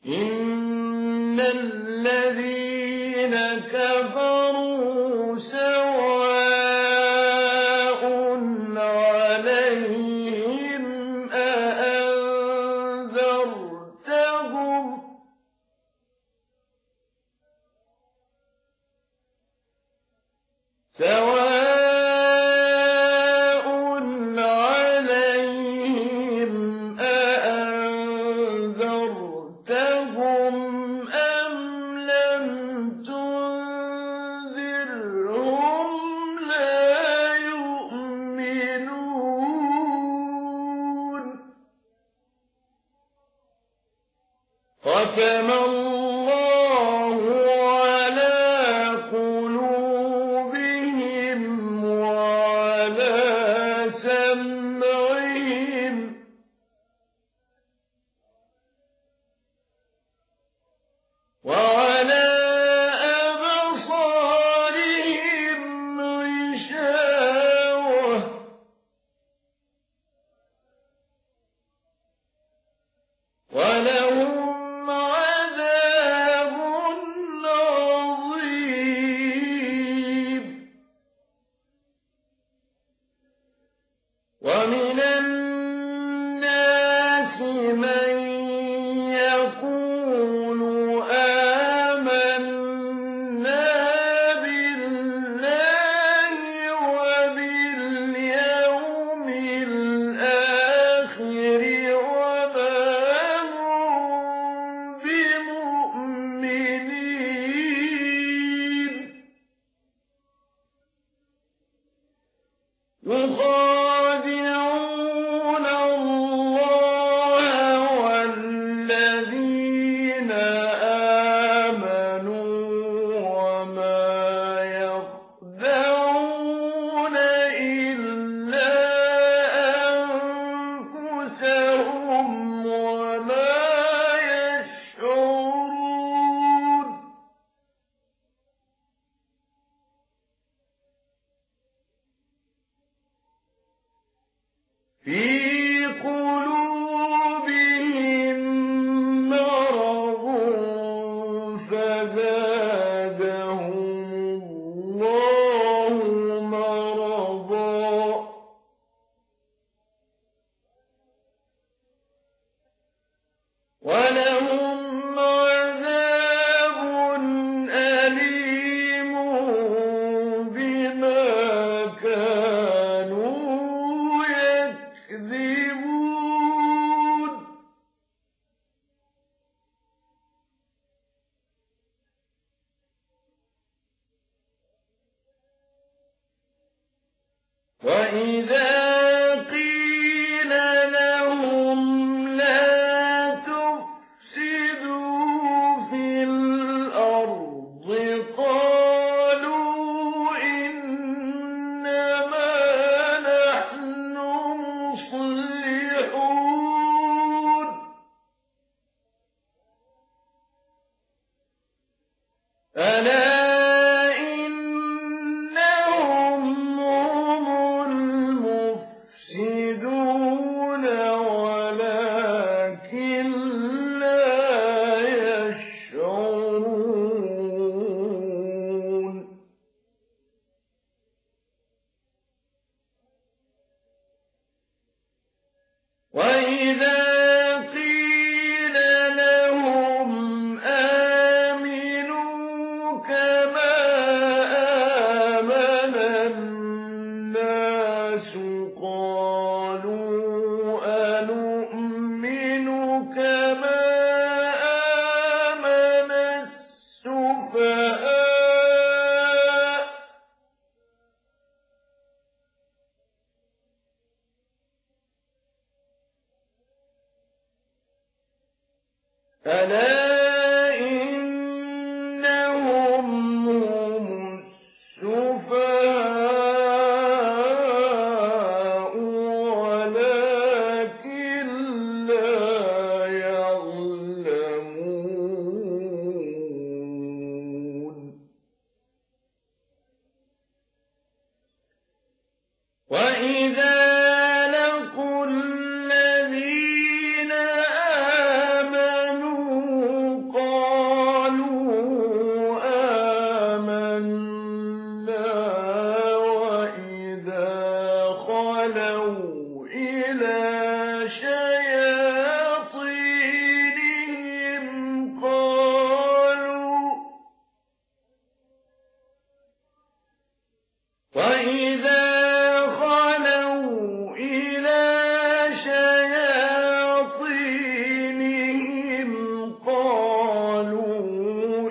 إن الذين كفروا سواء عليهم أأنذرتهم أم لم تنذرهم لا يؤمنون ختم الله على قلوبهم وعلى سمعهم وعلى أبصارهم غشاوة ولهم عذاب عظيم ومن الناس من يقول آمنا بالله وباليوم الآخر وما هم بمؤمنين يخادعون الله والذين آمنوا وما يخدعون إلا أنفسهم وما يشعرون في قلوبهم مرض فزادهم الله مرضا ولهم عذاب أليم بما كانوا يكذبون وإذا قيل لهم لا تفسدوا في الأرض قالوا إنما نحن مصلحون ألا إنهم هم المفسدون ولكن لا يشعرون وإذا قيل لهم آمنوا كما آمن الناس قالوا أنؤمن كما آمن السفهاء ألا إنهم هم السفهاء ولكن لا يعلمون وإذا لقوا الذين آمنوا وَإِذَا خَلَوْا إِلَىٰ شَيَاطِينِهِمْ قَالُوا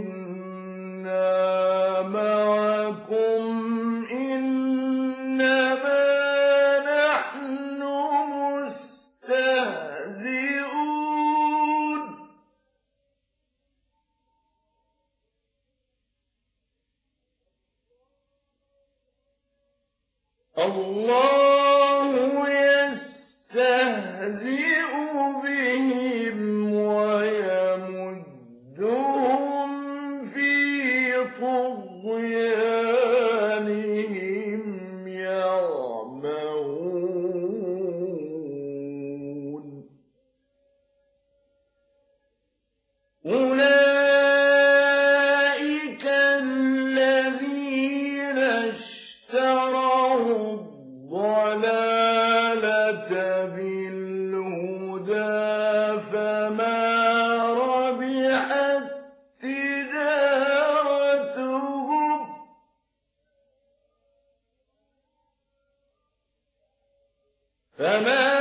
إِنَّا مَعَكُمْ إِنَّمَا نَحْنُ مُسْتَهْزِئُونَ اللَّهُ يَسْتَهْزِئُ بِهِمْ وَيَمُدُّهُمْ فِي طُغْيَانِهِمْ يَعْمَهُونَ أُولَٰئِكَ الَّذِينَ اشْتَرَوُا الضَّلَالَةَ بِالْهُدَىٰ فَمَا رَبِحَت تِّجَارَتُهُمْ فَمَا